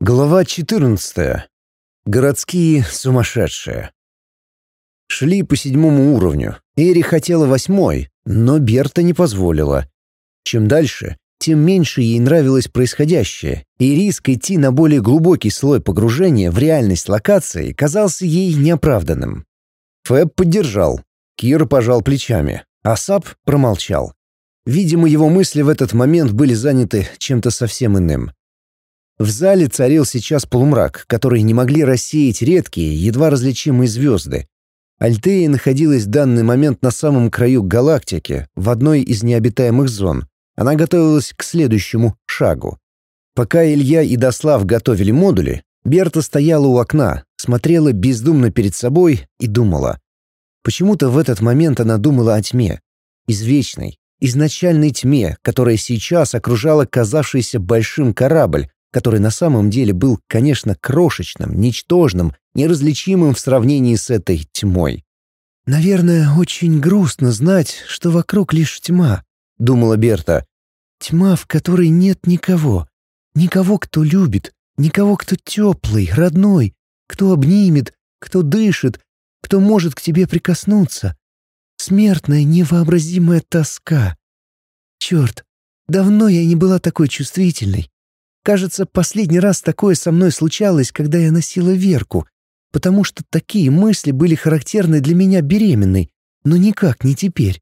Глава 14. Городские сумасшедшие. Шли по 7-му уровню. Эри хотела 8-й, но Берта не позволила. Чем дальше, тем меньше ей нравилось происходящее, и риск идти на более глубокий слой погружения в реальность локации казался ей неоправданным. Фэб поддержал. Кир пожал плечами, а Сап промолчал. Видимо, его мысли в этот момент были заняты чем-то совсем иным. В зале царил сейчас полумрак, который не могли рассеять редкие, едва различимые звезды. Альтея находилась в данный момент на самом краю галактики, в одной из необитаемых зон. Она готовилась к следующему шагу. Пока Илья и Дослав готовили модули, Берта стояла у окна, смотрела бездумно перед собой и думала. Почему-то в этот момент она думала о тьме. Извечной, изначальной тьме, которая сейчас окружала казавшийся большим корабль, который на самом деле был, конечно, крошечным, ничтожным, неразличимым в сравнении с этой тьмой. «Наверное, очень грустно знать, что вокруг лишь тьма», — думала Берта. «Тьма, в которой нет никого. Никого, кто любит, никого, кто теплый, родной, кто обнимет, кто дышит, кто может к тебе прикоснуться. Смертная, невообразимая тоска. Черт, давно я не была такой чувствительной. Кажется, последний раз такое со мной случалось, когда я носила Верку, потому что такие мысли были характерны для меня беременной, но никак не теперь.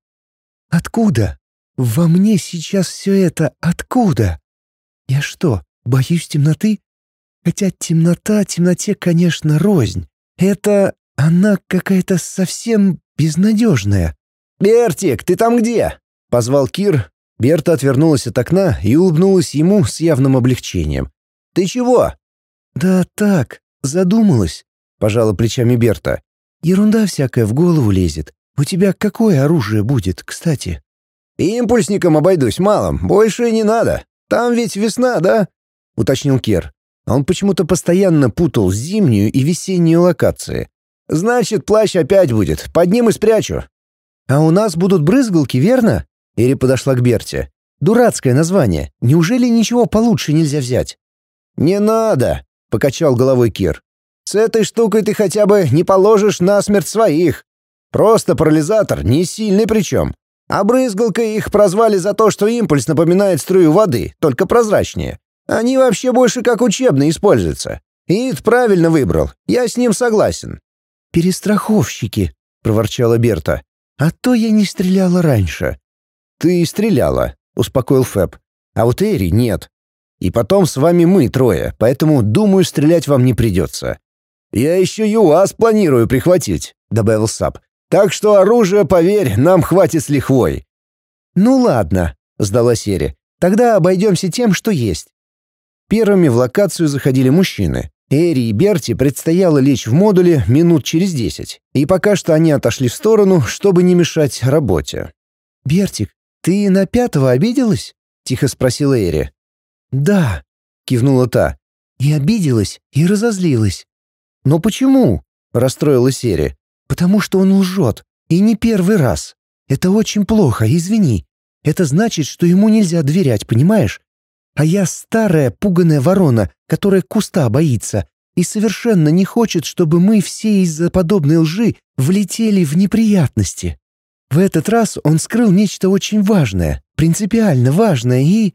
Откуда? Во мне сейчас все это откуда? Я что, боюсь темноты? Хотя темнота темноте, конечно, рознь. Это она какая-то совсем безнадежная. «Бертик, ты там где?» — позвал Кир. Берта отвернулась от окна и улыбнулась ему с явным облегчением. «Ты чего?» «Да так, задумалась», — пожала плечами Берта. «Ерунда всякая в голову лезет. У тебя какое оружие будет, кстати?» «Импульсником обойдусь малым, больше не надо. Там ведь весна, да?» — уточнил Кир. Он почему-то постоянно путал зимнюю и весеннюю локации. «Значит, плащ опять будет. Под ним и спрячу». «А у нас будут брызгалки, верно?» Эри подошла к Берте. «Дурацкое название. Неужели ничего получше нельзя взять?» «Не надо», — покачал головой Кир. «С этой штукой ты хотя бы не положишь насмерть своих. Просто парализатор, не сильный причем. А брызгалкой их прозвали за то, что импульс напоминает струю воды, только прозрачнее. Они вообще больше как учебные используются. Ид правильно выбрал, я с ним согласен». «Перестраховщики», — проворчала Берта. «А то я не стреляла раньше». «Ты стреляла», — успокоил Фэб. «А вот Эри нет. И потом с вами мы трое, поэтому, думаю, стрелять вам не придется». «Я еще ЮАЗ планирую прихватить», — добавил Сап. «Так что оружия, поверь, нам хватит с лихвой». «Ну ладно», — сдалась Эри. «Тогда обойдемся тем, что есть». Первыми в локацию заходили мужчины. Эри и Берти предстояло лечь в модуле минут через 10, и пока что они отошли в сторону, чтобы не мешать работе. «Бертик, ты на 5-го обиделась?» — тихо спросила Эри. «Да», — кивнула та. «И обиделась, и разозлилась». «Но почему?» — расстроилась Эри. «Потому что он лжет, и не первый раз. Это очень плохо, извини. Это значит, что ему нельзя доверять, понимаешь? А я старая пуганая ворона, которая куста боится, и совершенно не хочет, чтобы мы все из-за подобной лжи влетели в неприятности. В этот раз он скрыл нечто очень важное, принципиально важное, и...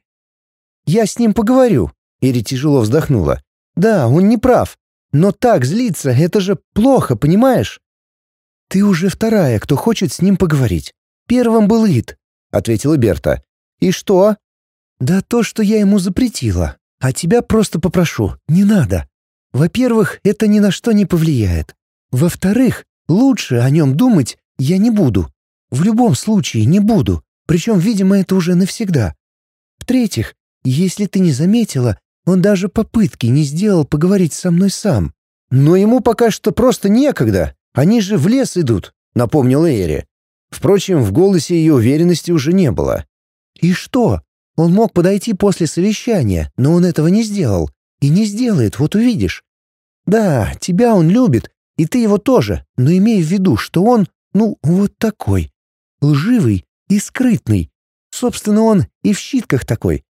Я с ним поговорю». Эри тяжело вздохнула. «Да, он не прав. Но так злиться — это же плохо, понимаешь?» «Ты уже вторая, кто хочет с ним поговорить. Первым был Ид», — ответила Берта. «И что?» «Да то, что я ему запретила. А тебя просто попрошу, не надо. Во-первых, это ни на что не повлияет. Во-вторых, лучше о нем думать я не буду. В любом случае не буду, причем, видимо, это уже навсегда. В-третьих, если ты не заметила, он даже попытки не сделал поговорить со мной сам. Но ему пока что просто некогда, они же в лес идут», — напомнила Эри. Впрочем, в голосе ее уверенности уже не было. «И что? Он мог подойти после совещания, но он этого не сделал. И не сделает, вот увидишь. Да, тебя он любит, и ты его тоже, но имей в виду, что он, вот такой. Лживый и скрытный. Собственно, он и в щитках такой.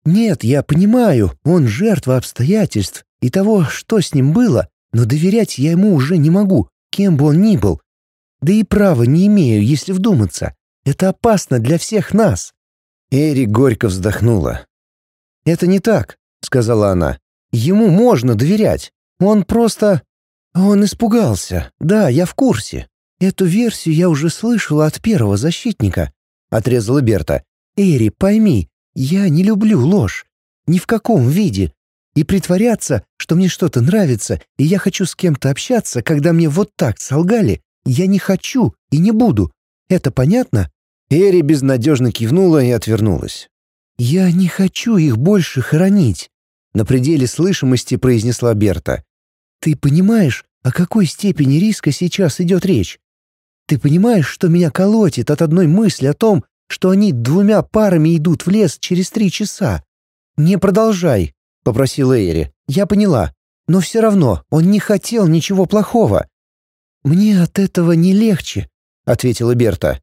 Нет, я понимаю, он жертва обстоятельств и того, что с ним было, но доверять я ему уже не могу, кем бы он ни был. Да и права не имею, если вдуматься. Это опасно для всех нас». Эри горько вздохнула. «Это не так», — сказала она. «Ему можно доверять. Он просто... Он испугался. Да, я в курсе. Эту версию я уже слышала от первого защитника», — отрезала Берта. «Эри, пойми, я не люблю ложь. Ни в каком виде. И притворяться, что мне что-то нравится, и я хочу с кем-то общаться, когда мне вот так солгали, я не хочу и не буду. Это понятно?» Эри безнадежно кивнула и отвернулась. «Я не хочу их больше хоронить», — на пределе слышимости произнесла Берта. «Ты понимаешь, о какой степени риска сейчас идет речь? Ты понимаешь, что меня колотит от одной мысли о том, что они 2 парами идут в лес через 3 часа? Не продолжай», — попросила Эри. «Я поняла. Но все равно он не хотел ничего плохого». «Мне от этого не легче», — ответила Берта.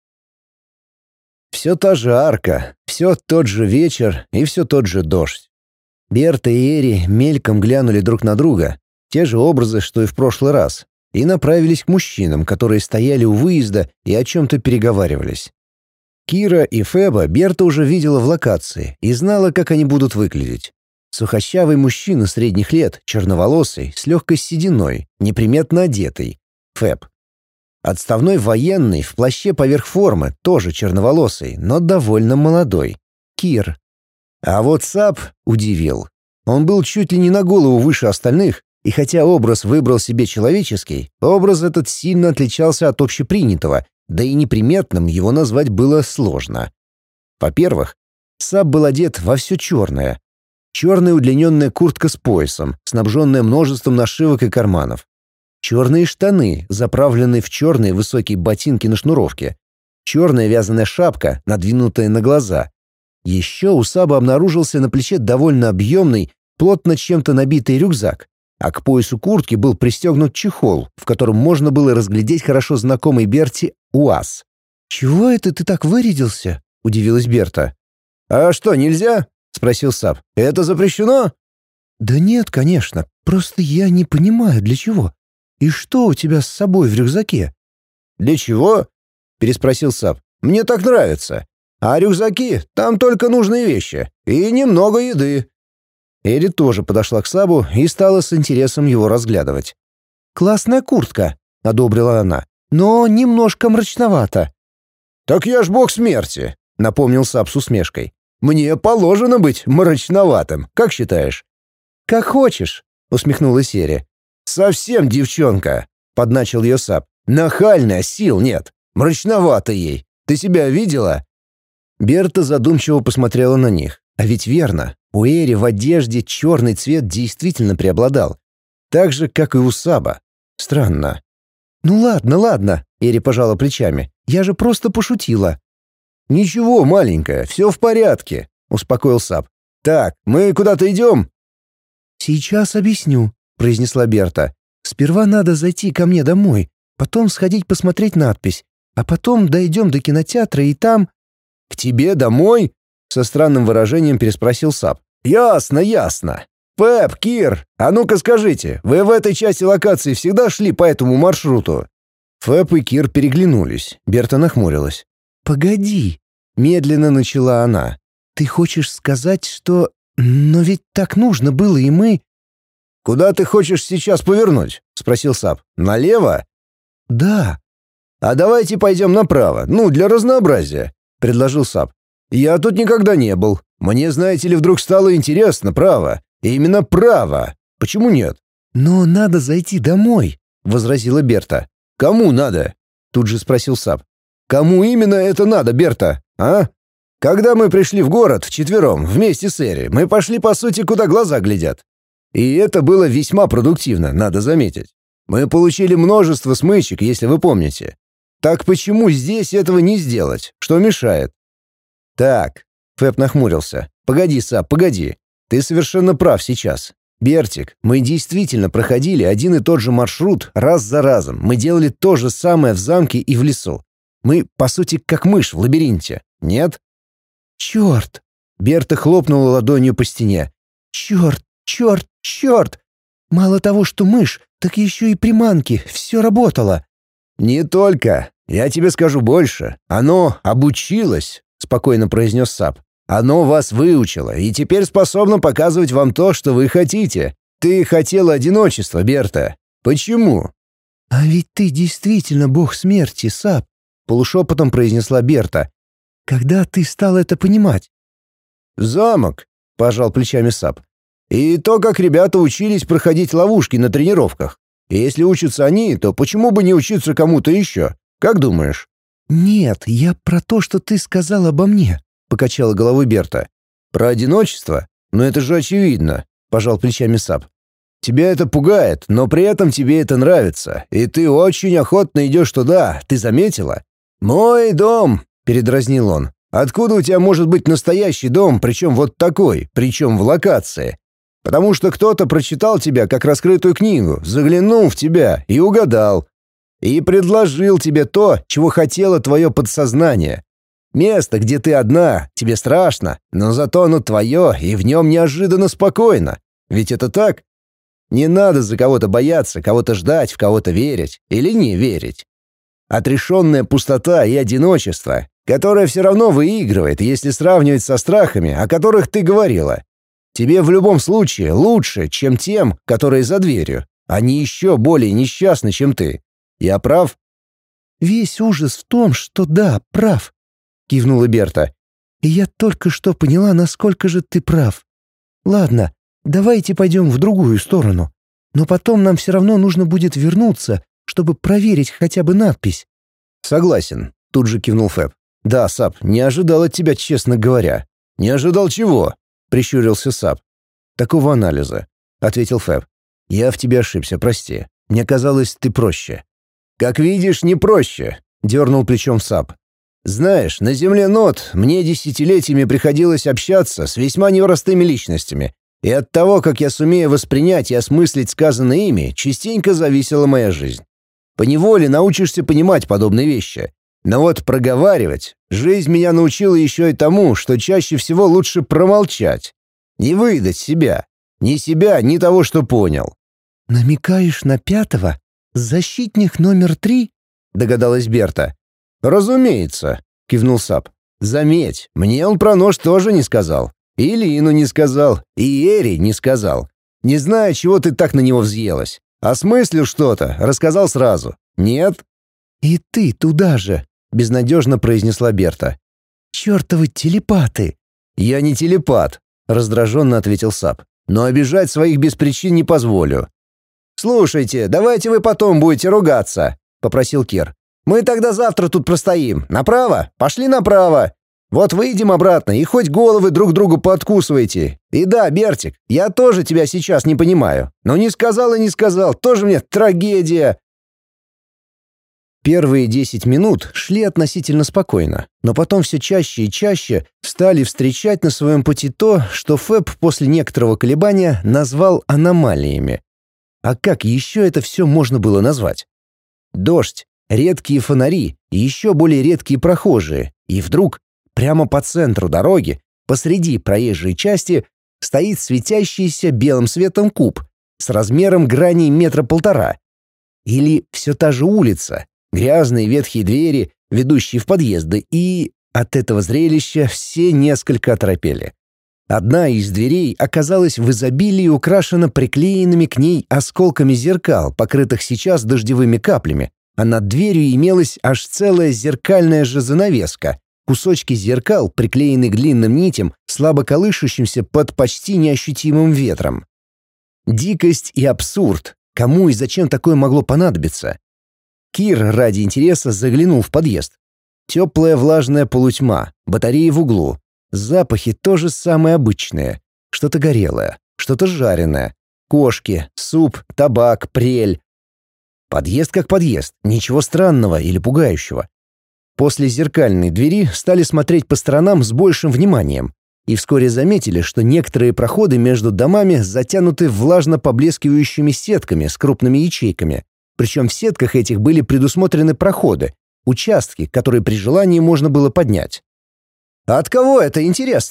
Все та же арка, все тот же вечер и все тот же дождь. Берта и Эри мельком глянули друг на друга, те же образы, что и в прошлый раз, и направились к мужчинам, которые стояли у выезда и о чем-то переговаривались. Кира и Феба Берта уже видела в локации и знала, как они будут выглядеть. Сухощавый мужчина средних лет, черноволосый, с легкой сединой, неприметно одетый. Феб. Отставной военный в плаще поверх формы, тоже черноволосый, но довольно молодой. Кир. А вот Сап удивил. Он был чуть ли не на голову выше остальных, и хотя образ выбрал себе человеческий, образ этот сильно отличался от общепринятого, да и неприметным его назвать было сложно. Во-первых, Сап был одет во все черное. Черная удлиненная куртка с поясом, снабженная множеством нашивок и карманов. Черные штаны, заправленные в черные высокие ботинки на шнуровке. Черная вязаная шапка, надвинутая на глаза. Еще у Саба обнаружился на плече довольно объемный, плотно чем-то набитый рюкзак, а к поясу куртки был пристегнут чехол, в котором можно было разглядеть хорошо знакомый Берти УАЗ. «Чего это ты так вырядился?» — удивилась Берта. «А что, нельзя?» — спросил Саб. «Это запрещено?» «Да нет, конечно. Просто я не понимаю, для чего. И что у тебя с собой в рюкзаке?» «Для чего?» — переспросил Саб. «Мне так нравится. А рюкзаки — там только нужные вещи. И немного еды». Эри тоже подошла к Сабу и стала с интересом его разглядывать. «Классная куртка», — одобрила она. «Но немножко мрачновато». «Так я ж бог смерти», — напомнил Саб с усмешкой. «Мне положено быть мрачноватым, как считаешь?» «Как хочешь», — усмехнулась Эри. «Совсем девчонка», — подначил ее Саб. «Нахальная, сил нет. Мрачновато ей. Ты себя видела?» Берта задумчиво посмотрела на них. А ведь верно, у Эри в одежде черный цвет действительно преобладал. Так же, как и у Саба. Странно. «Ну ладно, ладно», — Эри пожала плечами. «Я же просто пошутила». «Ничего, маленькая, все в порядке», — успокоил Саб. «Так, мы куда-то идем?» «Сейчас объясню», — произнесла Берта. «Сперва надо зайти ко мне домой, потом сходить посмотреть надпись, а потом дойдем до кинотеатра и там...» «К тебе домой?» — со странным выражением переспросил Саб. «Ясно, ясно. Пеп, Кир, а ну-ка скажите, вы в этой части локации всегда шли по этому маршруту?» Фэб и Кир переглянулись. Берта нахмурилась. «Погоди», — медленно начала она. «Ты хочешь сказать, что... Но ведь так нужно было, и мы...» «Куда ты хочешь сейчас повернуть?» — спросил Саб. «Налево?» «Да». «А давайте пойдем направо, ну, для разнообразия», — предложил Саб. «Я тут никогда не был. Мне, знаете ли, вдруг стало интересно, право. Именно право. Почему нет?» «Но надо зайти домой», — возразила Берта. «Кому надо?» — тут же спросил Саб. «Кому именно это надо, Берта, а? Когда мы пришли в город вчетвером, вместе с Эри, мы пошли, по сути, куда глаза глядят. И это было весьма продуктивно, надо заметить. Мы получили множество смычек, если вы помните. Так почему здесь этого не сделать? Что мешает?» «Так», — Фэб нахмурился. «Погоди, Саб, погоди. Ты совершенно прав сейчас. Бертик, мы действительно проходили один и тот же маршрут раз за разом. Мы делали то же самое в замке и в лесу. Мы, по сути, как мышь в лабиринте. Нет?» «Черт!» — Берта хлопнула ладонью по стене. «Черт, черт, черт! Мало того, что мышь, так еще и приманки, все работало». «Не только. Я тебе скажу больше. Оно обучилось», — спокойно произнес Сап. «Оно вас выучило и теперь способно показывать вам то, что вы хотите. Ты хотела одиночества, Берта. Почему?» «А ведь ты действительно бог смерти, Сап», — полушепотом произнесла Берта. «Когда ты стал это понимать?» «Замок», — пожал плечами Сап. «И то, как ребята учились проходить ловушки на тренировках. И если учатся они, то почему бы не учиться кому-то еще? Как думаешь?» «Нет, я про то, что ты сказал обо мне», — покачала головой Берта. «Про одиночество? Но это же очевидно», — пожал плечами Сап. «Тебя это пугает, но при этом тебе это нравится, и ты очень охотно идешь туда, ты заметила?» «Мой дом», — передразнил он. «Откуда у тебя может быть настоящий дом, причем вот такой, причем в локации? Потому что кто-то прочитал тебя как раскрытую книгу, заглянул в тебя и угадал. И предложил тебе то, чего хотело твое подсознание. Место, где ты одна, тебе страшно, но зато оно твое, и в нем неожиданно спокойно. Ведь это так? Не надо за кого-то бояться, кого-то ждать, в кого-то верить или не верить. Отрешенная пустота и одиночество, которое все равно выигрывает, если сравнивать со страхами, о которых ты говорила. Тебе в любом случае лучше, чем тем, которые за дверью. Они еще более несчастны, чем ты. Я прав?» «Весь ужас в том, что да, прав», — кивнула Берта. «И я только что поняла, насколько же ты прав. Ладно, давайте пойдем в другую сторону. Но потом нам все равно нужно будет вернуться, чтобы проверить хотя бы надпись». «Согласен», — тут же кивнул Фэб. «Да, Сап, не ожидал от тебя, честно говоря». «Не ожидал чего?» — прищурился Сап. «Такого анализа», — ответил Фэб. «Я в тебе ошибся, прости. Мне казалось, ты проще». «Как видишь, не проще», — дернул плечом Сап. «Знаешь, на земле Нот мне десятилетиями приходилось общаться с весьма непростыми личностями, и от того, как я сумею воспринять и осмыслить сказанное ими, частенько зависела моя жизнь. Поневоле научишься понимать подобные вещи. Но вот проговаривать, жизнь меня научила еще и тому, что чаще всего лучше промолчать. Не выдать себя. Ни того, что понял». «Намекаешь на 5-го? Защитник номер 3?» — догадалась Берта. «Разумеется», — кивнул Сап. «Заметь, мне он про нож тоже не сказал. И Лину не сказал, и Эри не сказал. Не знаю, чего ты так на него взъелась. Осмыслил что-то, рассказал сразу. Нет?» «И ты туда же», — безнадежно произнесла Берта. «Чертовы телепаты!» «Я не телепат», — раздраженно ответил Сап. «Но обижать своих без причин не позволю». «Слушайте, давайте вы потом будете ругаться», — попросил Кир. «Мы тогда завтра тут простоим. Направо? Пошли направо. Вот выйдем обратно и хоть головы друг другу подкусывайте. И да, Бертик, я тоже тебя сейчас не понимаю. Но не сказал и не сказал, тоже мне трагедия». Первые 10 минут шли относительно спокойно, но потом все чаще и чаще стали встречать на своем пути то, что Фэб после некоторого колебания назвал аномалиями. А как еще это все можно было назвать? Дождь, редкие фонари и еще более редкие прохожие, и вдруг прямо по центру дороги, посреди проезжей части, стоит светящийся белым светом куб с размером граней 1,5 метра. Или все та же улица, грязные ветхие двери, ведущие в подъезды, и от этого зрелища все несколько оторопели. Одна из дверей оказалась в изобилии украшена приклеенными к ней осколками зеркал, покрытых сейчас дождевыми каплями, а над дверью имелась аж целая зеркальная же занавеска, кусочки зеркал, приклеенные к длинным нитям, слабо колышущимся под почти неощутимым ветром. Дикость и абсурд. Кому и зачем такое могло понадобиться? Кир ради интереса заглянул в подъезд. Теплая влажная полутьма, батареи в углу. Запахи тоже самые обычные. Что-то горелое, что-то жареное. Кошки, суп, табак, прель. Подъезд как подъезд, ничего странного или пугающего. После зеркальной двери стали смотреть по сторонам с большим вниманием и вскоре заметили, что некоторые проходы между домами затянуты влажно поблескивающими сетками с крупными ячейками. Причем в сетках этих были предусмотрены проходы, участки, которые при желании можно было поднять. «А от кого это интересно?»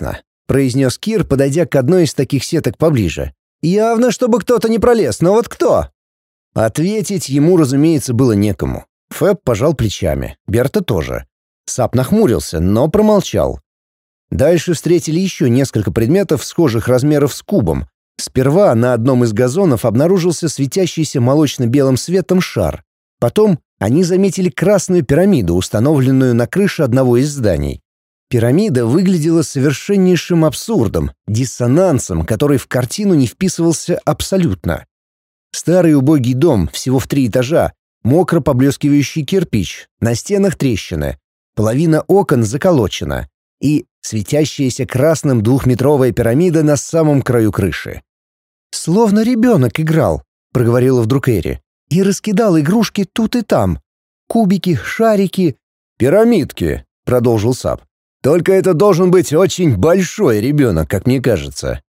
произнес Кир, подойдя к одной из таких сеток поближе. «Явно, чтобы кто-то не пролез, но вот кто?» Ответить ему, разумеется, было некому. Фэб пожал плечами, Берта тоже. Сап нахмурился, но промолчал. Дальше встретили еще несколько предметов схожих размеров с кубом. Сперва на одном из газонов обнаружился светящийся молочно-белым светом шар. Потом они заметили красную пирамиду, установленную на крыше одного из зданий. Пирамида выглядела совершеннейшим абсурдом, диссонансом, который в картину не вписывался абсолютно. Старый убогий дом, всего в 3 этажа, мокро поблескивающий кирпич, на стенах трещины, половина окон заколочена и светящаяся красным 2-метровая пирамида на самом краю крыши. «Словно ребенок играл», — проговорила вдруг Эри, «и раскидал игрушки тут и там. Кубики, шарики...» «Пирамидки», — продолжил Сап. «Только это должен быть очень большой ребенок, как мне кажется».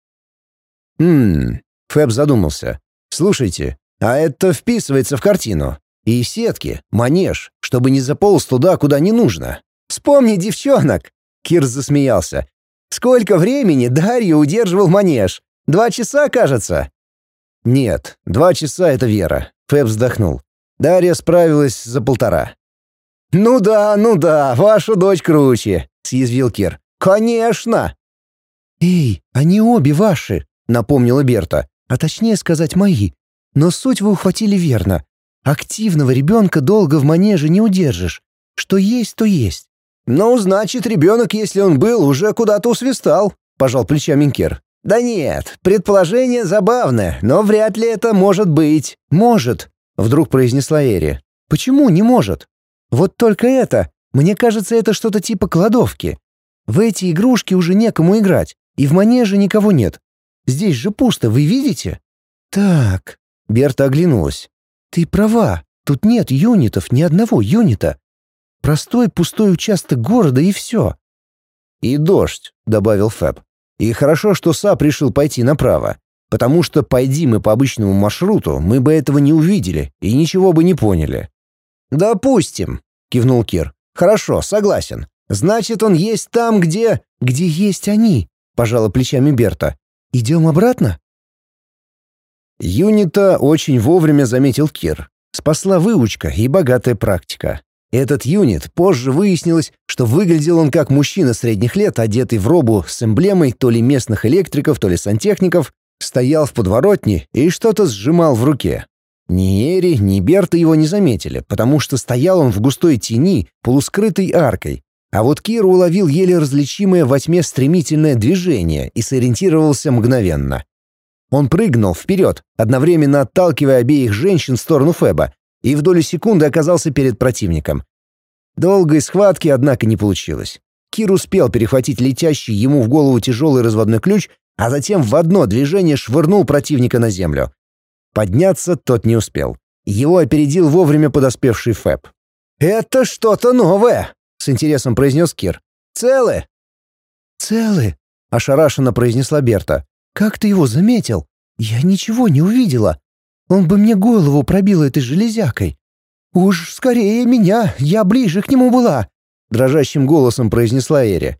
Фэб задумался. «Слушайте, а это вписывается в картину. И сетки, манеж, чтобы не заполз туда, куда не нужно. Вспомни девчонок!» Кир засмеялся. «Сколько времени Дарью удерживал манеж? 2 часа, кажется?» «Нет, 2 часа — это Вера», — Фэб вздохнул. «Дарья справилась за 1,5». «Ну да, ваша дочь круче», — съязвил Кир. «Конечно!» «Эй, они обе ваши», — напомнила Берта. «А точнее сказать, мои. Но суть вы ухватили верно. Активного ребенка долго в манеже не удержишь. Что есть, то есть». «Ну, значит, ребенок, если он был, уже куда-то усвистал», — пожал плечами Кир. «Да нет, предположение забавное, но вряд ли это может быть». «Может», — вдруг произнесла Эри. «Почему не может? Вот только это, мне кажется, это что-то типа кладовки. В эти игрушки уже некому играть, и в манеже никого нет. Здесь же пусто, вы видите?» «Так», — Берта оглянулась. «Ты права, тут нет юнитов, ни одного юнита. Простой пустой участок города и все». «И дождь», — добавил Фэб. «И хорошо, что Сап решил пойти направо, потому что, пойди мы по обычному маршруту, мы бы этого не увидели и ничего бы не поняли». «Допустим», — кивнул Кир. «Хорошо, согласен. Значит, он есть там, где...» «Где есть они», — пожала плечами Берта. «Идем обратно?» Юнита очень вовремя заметил Кир. Спасла выучка и богатая практика. Этот юнит позже выяснилось, что выглядел он как мужчина средних лет, одетый в робу с эмблемой то ли местных электриков, то ли сантехников, стоял в подворотне и что-то сжимал в руке. Ни Эри, ни Берта его не заметили, потому что стоял он в густой тени, полускрытой аркой. А вот Кир уловил еле различимое во тьме стремительное движение и сориентировался мгновенно. Он прыгнул вперед, одновременно отталкивая обеих женщин в сторону Фэба, и в долю секунды оказался перед противником. Долгой схватки, однако, не получилось. Кир успел перехватить летящий ему в голову тяжелый разводной ключ, а затем в одно движение швырнул противника на землю. Подняться тот не успел. Его опередил вовремя подоспевший Фэб. «Это что-то новое!» — с интересом произнес Кир. «Целы?» «Целы», — ошарашенно произнесла Берта. «Как ты его заметил? Я ничего не увидела. Он бы мне голову пробил этой железякой». «Уж скорее меня, я ближе к нему была», — дрожащим голосом произнесла Эри.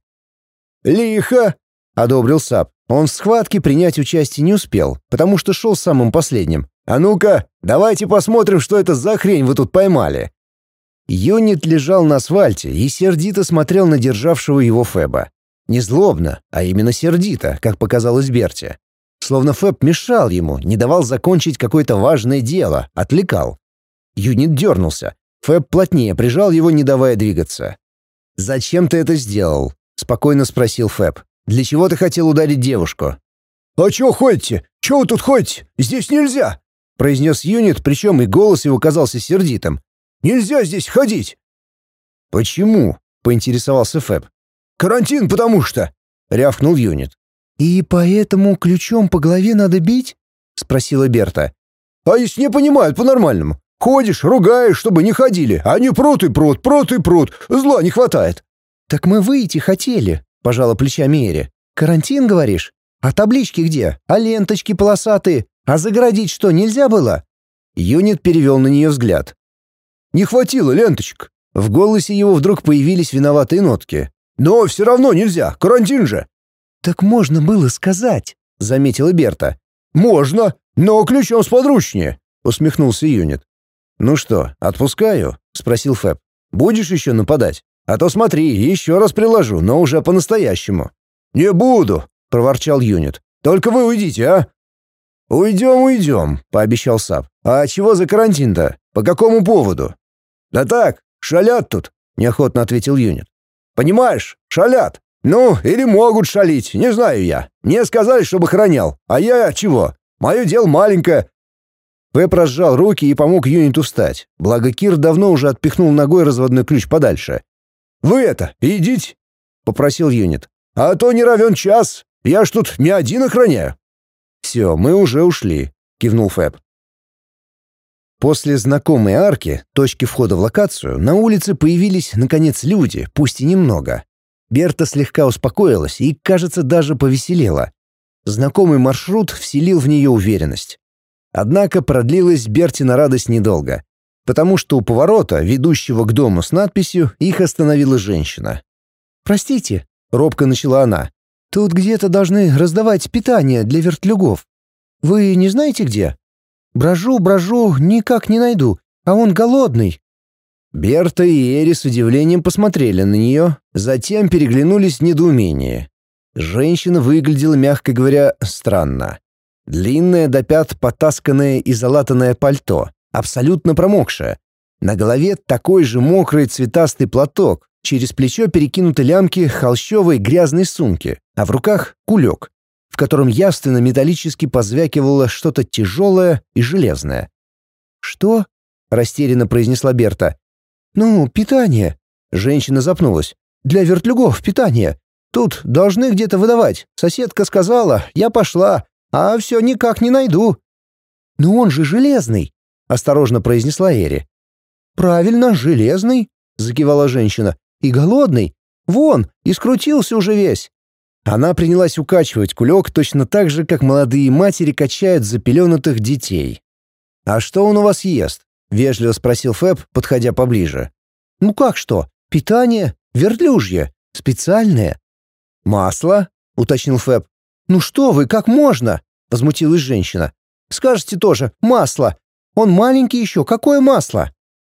«Лихо», — одобрил Сап. Он в схватке принять участие не успел, потому что шел самым последним. «А ну-ка, давайте посмотрим, что это за хрень вы тут поймали». Юнит лежал на асфальте и сердито смотрел на державшего его Фэба. Не злобно, а именно сердито, как показалось Берте. Словно Фэб мешал ему, не давал закончить какое-то важное дело, отвлекал. Юнит дернулся. Фэб плотнее прижал его, не давая двигаться. «Зачем ты это сделал?» — спокойно спросил Фэб. «Для чего ты хотел ударить девушку?» «А чё ходите? Чё вы тут ходите? Здесь нельзя!» — произнес Юнит, причем и голос его казался сердитым. «Нельзя здесь ходить!» «Почему?» — поинтересовался Фэб. «Карантин, потому что!» — рявкнул Юнит. «И поэтому ключом по голове надо бить?» — спросила Берта. «А если не понимают по-нормальному? Ходишь, ругаешь, чтобы не ходили, а они прут и прут, прут и прут, зла не хватает». «Так мы выйти хотели», — пожала плечами Эри. «Карантин, говоришь? А таблички где? А ленточки полосатые? А загородить что, нельзя было?» Юнит перевел на нее взгляд. «Не хватило ленточек». В голосе его вдруг появились виноватые нотки. «Но все равно нельзя, карантин же». «Так можно было сказать», — заметила Берта. «Можно, но ключом сподручнее», — усмехнулся Юнит. «Ну что, отпускаю?» — спросил Фэб. «Будешь еще нападать? А то смотри, еще раз приложу, но уже по-настоящему». «Не буду», — проворчал Юнит. «Только вы уйдите, а?» «Уйдем», — пообещал Сап. «А чего за карантин-то? По какому поводу?» «Да так, шалят тут», — неохотно ответил Юнит. «Понимаешь, шалят. Ну, или могут шалить, не знаю я. Мне сказали, чтобы хранял. А я чего? Мое дело маленькое». Пэп разжал руки и помог Юниту встать. Благо Кир давно уже отпихнул ногой разводной ключ подальше. «Вы идите», — попросил Юнит. «А то не равен час. Я ж тут не один охраняю». «Все, мы уже ушли», — кивнул Фэб. После знакомой арки, точки входа в локацию, на улице появились, наконец, люди, пусть и немного. Берта слегка успокоилась и, кажется, даже повеселела. Знакомый маршрут вселил в нее уверенность. Однако продлилась Бертина радость недолго, потому что у поворота, ведущего к дому с надписью, их остановила женщина. «Простите», — робко начала она, — «тут где-то должны раздавать питание для вертлюгов. Вы не знаете где? Брожу, никак не найду, а он голодный». Берта и Эри с удивлением посмотрели на нее, затем переглянулись в недоумении. Женщина выглядела, мягко говоря, странно. Длинное до пят потасканное и залатанное пальто, абсолютно промокшее. На голове такой же мокрый цветастый платок, через плечо перекинуты лямки холщовой грязной сумки, а в руках кулек, в котором явственно металлически позвякивало что-то тяжелое и железное. «Что?» — растерянно произнесла Берта. «Ну, питание». Женщина запнулась. «Для вертлюгов питание. Тут должны где-то выдавать. Соседка сказала, я пошла, а все никак не найду». «Но он же железный», — осторожно произнесла Эри. «Правильно, железный», — закивала женщина. «И голодный. Вон, и скрутился уже весь». Она принялась укачивать кулек точно так же, как молодые матери качают запеленутых детей. «А что он у вас ест?» — вежливо спросил Фэб, подходя поближе. «Ну как что? Питание вертлюжье. Специальное». «Масло?» — уточнил Фэб. «Ну что вы, как можно?» — возмутилась женщина. «Скажете тоже, масло. Он маленький еще, какое масло?»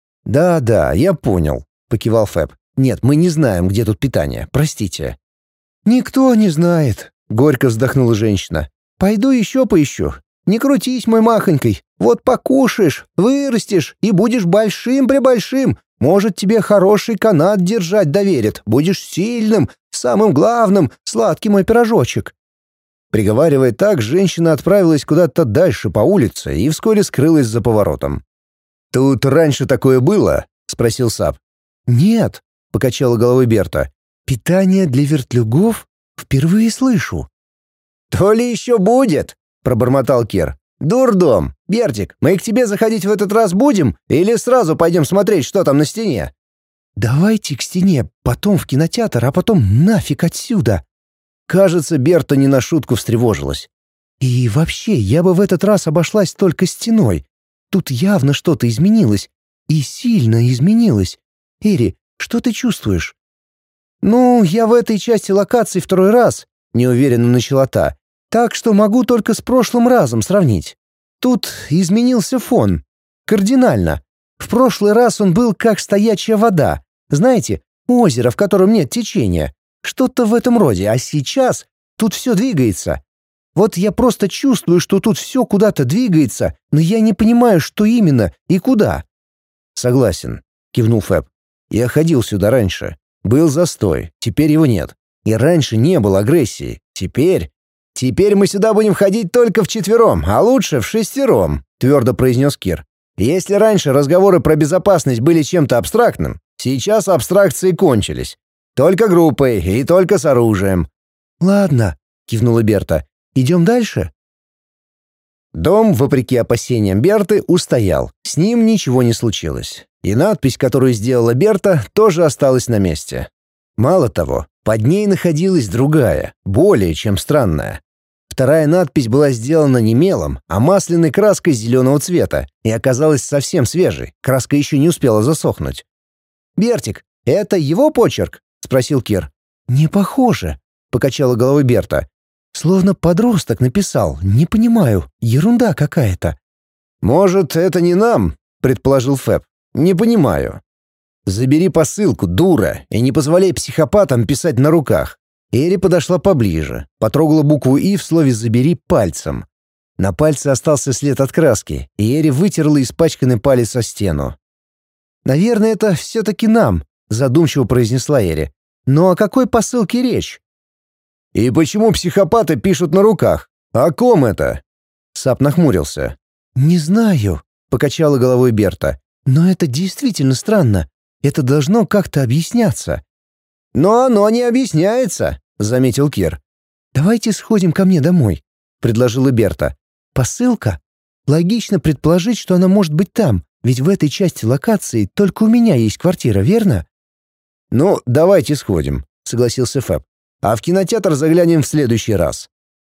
«Да, я понял», — покивал Фэб. «Нет, мы не знаем, где тут питание, простите». «Никто не знает», — горько вздохнула женщина. «Пойду еще поищу. Не крутись, мой махонькой. Вот покушаешь, вырастешь и будешь большим-пребольшим. Может, тебе хороший канат держать доверят. Будешь сильным, самым главным, сладкий мой пирожочек». Приговаривая так, женщина отправилась куда-то дальше по улице и вскоре скрылась за поворотом. «Тут раньше такое было?» — спросил Сап. «Нет», — покачала головой Берта. «Питание для вертлюгов? Впервые слышу». «То ли еще будет?» — пробормотал Кир. «Дурдом. Бертик, мы к тебе заходить в этот раз будем или сразу пойдем смотреть, что там на стене?» «Давайте к стене, потом в кинотеатр, а потом нафиг отсюда». Кажется, Берта не на шутку встревожилась. «И вообще, я бы в этот раз обошлась только стеной. Тут явно что-то изменилось. И сильно изменилось. Эри, что ты чувствуешь?» «Ну, я в этой части локации второй раз», — неуверенно начала та. «Так что могу только с прошлым разом сравнить. Тут изменился фон. Кардинально. В прошлый раз он был как стоячая вода. Знаете, озеро, в котором нет течения. Что-то в этом роде. А сейчас тут все двигается. Вот я просто чувствую, что тут все куда-то двигается, но я не понимаю, что именно и куда». «Согласен», — кивнул Фэб. «Я ходил сюда раньше. Был застой, теперь его нет. И раньше не было агрессии. Теперь мы сюда будем ходить только вчетвером, а лучше в шестером», — твердо произнес Кир. «Если раньше разговоры про безопасность были чем-то абстрактным, сейчас абстракции кончились. Только группой и только с оружием». «Ладно», — кивнула Берта. «Идем дальше?» Дом, вопреки опасениям Берты, устоял. С ним ничего не случилось. И надпись, которую сделала Берта, тоже осталась на месте. Мало того, под ней находилась другая, более чем странная. Вторая надпись была сделана не мелом, а масляной краской зеленого цвета и оказалась совсем свежей, краска еще не успела засохнуть. «Бертик, это его почерк?» — спросил Кир. «Не похоже», — покачала головой Берта. «Словно подросток написал. Не понимаю. Ерунда какая-то». «Может, это не нам?» — предположил Фэб. «Не понимаю». «Забери посылку, дура, и не позволяй психопатам писать на руках». Эри подошла поближе, потрогала букву «И» в слове «забери» пальцем. На пальце остался след от краски, и Эри вытерла испачканный палец о стену. «Наверное, это все-таки нам», — задумчиво произнесла Эри. «Но о какой посылке речь?» «И почему психопаты пишут на руках? О ком это?» Сап нахмурился. «Не знаю», — покачала головой Берта. «Но это действительно странно. Это должно как-то объясняться». «Но оно не объясняется», — заметил Кир. «Давайте сходим ко мне домой», — предложила Берта. «Посылка? Логично предположить, что она может быть там, ведь в этой части локации только у меня есть квартира, верно?» «Ну, давайте сходим», — согласился Фэб. «А в кинотеатр заглянем в следующий раз».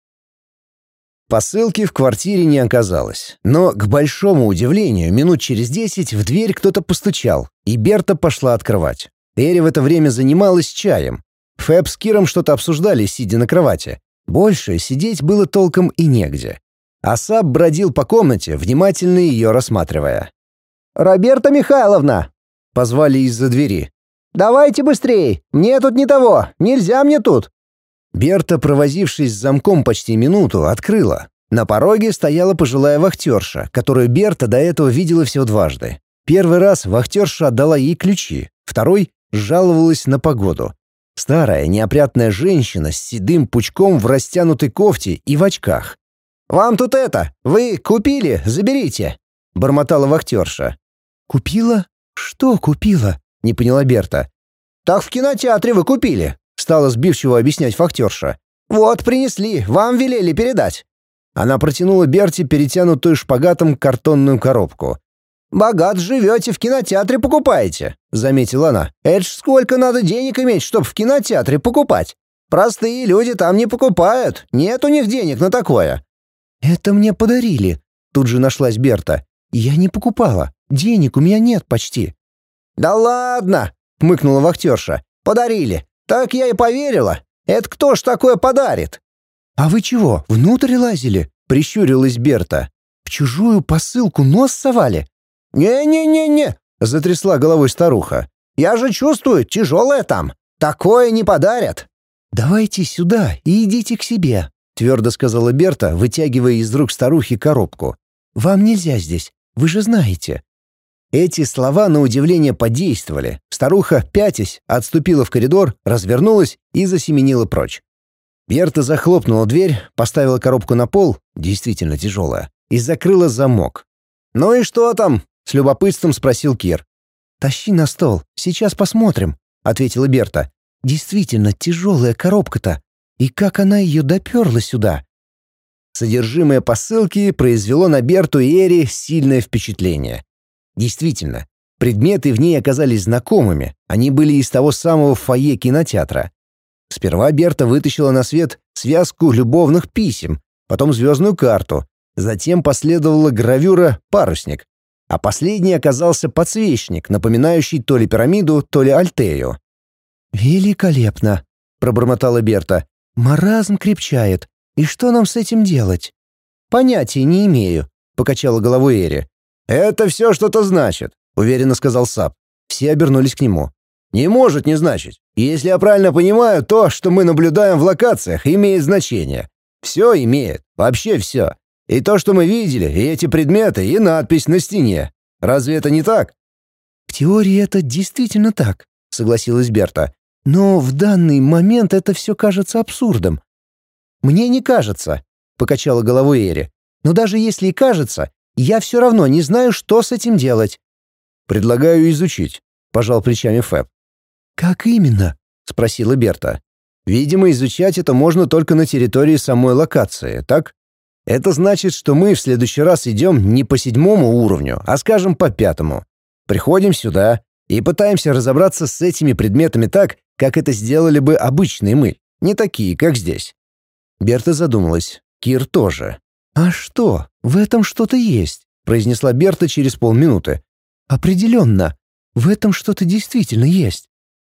Посылки в квартире не оказалось, но, к большому удивлению, минут через 10 в дверь кто-то постучал, и Берта пошла открывать. Эри в это время занималась чаем. Фэб с Киром что-то обсуждали, сидя на кровати. Больше сидеть было толком и негде. Асап бродил по комнате, внимательно ее рассматривая. «Роберта Михайловна!» — позвали из-за двери. «Давайте быстрей! Мне тут не того! Нельзя мне тут!» Берта, провозившись с замком почти минуту, открыла. На пороге стояла пожилая вахтерша, которую Берта до этого видела всего дважды. Первый раз вахтерша отдала ей ключи, второй — жаловалась на погоду. Старая, неопрятная женщина с седым пучком в растянутой кофте и в очках. «Вам тут это! Вы купили? Заберите!» — бормотала вахтерша. «Купила? Что купила?» — не поняла Берта. «Так в кинотеатре вы купили!» — стала сбивчиво объяснять вахтерша. «Вот, принесли, вам велели передать». Она протянула Берте перетянутую шпагатом картонную коробку. «Богат живете, в кинотеатре покупаете», — заметила она. «Это ж сколько надо денег иметь, чтоб в кинотеатре покупать. Простые люди там не покупают, нет у них денег на такое». «Это мне подарили», — тут же нашлась Берта. «Я не покупала, денег у меня нет почти». «Да ладно», — хмыкнула вахтерша. «Подарили. Так я и поверила. Это кто ж такое подарит?» «А вы чего, внутрь лазили?» — прищурилась Берта. «В чужую посылку нос совали?» «Не-не-не-не», — затрясла головой старуха. «Я же чувствую, тяжелое там. Такое не подарят». «Давайте сюда и идите к себе», — твердо сказала Берта, вытягивая из рук старухи коробку. «Вам нельзя здесь, вы же знаете». Эти слова на удивление подействовали. Старуха, пятясь, отступила в коридор, развернулась и засеменила прочь. Берта захлопнула дверь, поставила коробку на пол, действительно тяжелая, и закрыла замок. «Ну и что там?» — с любопытством спросил Кир. «Тащи на стол, сейчас посмотрим», — ответила Берта. «Действительно тяжелая коробка-то. И как она ее доперла сюда?» Содержимое посылки произвело на Берту и Эри сильное впечатление. Действительно, предметы в ней оказались знакомыми, они были из того самого фойе кинотеатра. Сперва Берта вытащила на свет связку любовных писем, потом звездную карту, затем последовала гравюра «Парусник», а последний оказался подсвечник, напоминающий то ли пирамиду, то ли альтею. «Великолепно», — пробормотала Берта. «Маразм крепчает. И что нам с этим делать?» «Понятия не имею», — покачала головой Эри. «Это все что-то значит», — уверенно сказал Сап. Все обернулись к нему. «Не может не значить. Если я правильно понимаю, то, что мы наблюдаем в локациях, имеет значение. Все имеет, вообще все. И то, что мы видели, и эти предметы, и надпись на стене. Разве это не так?» «В теории это действительно так», — согласилась Берта. «Но в данный момент это все кажется абсурдом». «Мне не кажется», — покачала головой Эри. «Но даже если и кажется, я все равно не знаю, что с этим делать». «Предлагаю изучить», — пожал плечами Фэб. «Как именно?» — спросила Берта. «Видимо, изучать это можно только на территории самой локации, так? Это значит, что мы в следующий раз идем не по 7-му уровню, а, скажем, по 5-му. Приходим сюда и пытаемся разобраться с этими предметами так, как это сделали бы обычные мы, не такие, как здесь». Берта задумалась. Кир тоже. «А что? В этом что-то есть», — произнесла Берта через полминуты. «Определенно. В этом что-то действительно есть.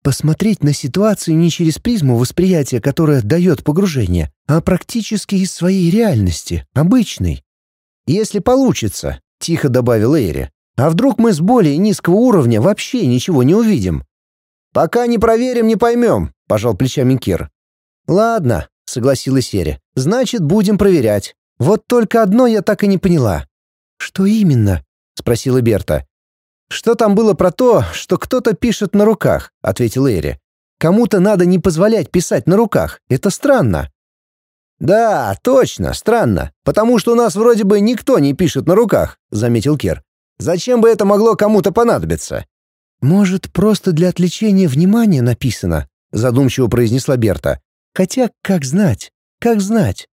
Посмотреть на ситуацию не через призму восприятия, которое дает погружение, а практически из своей реальности, обычной. «Если получится», — тихо добавил Эйри. «А вдруг мы с более низкого уровня вообще ничего не увидим?» «Пока не проверим, не поймем», — пожал плечами Кир. «Ладно», — согласилась Эйри. «Значит, будем проверять. Вот только одно я так и не поняла». «Что именно?» — спросила Берта. «Что там было про то, что кто-то пишет на руках?» — ответил Эйри. «Кому-то надо не позволять писать на руках. Это странно». «Да, точно, странно. Потому что у нас вроде бы никто не пишет на руках», — заметил Кир. «Зачем бы это могло кому-то понадобиться?» «Может, просто для отвлечения внимания написано?» — задумчиво произнесла Берта. «Хотя, как знать? Как знать?»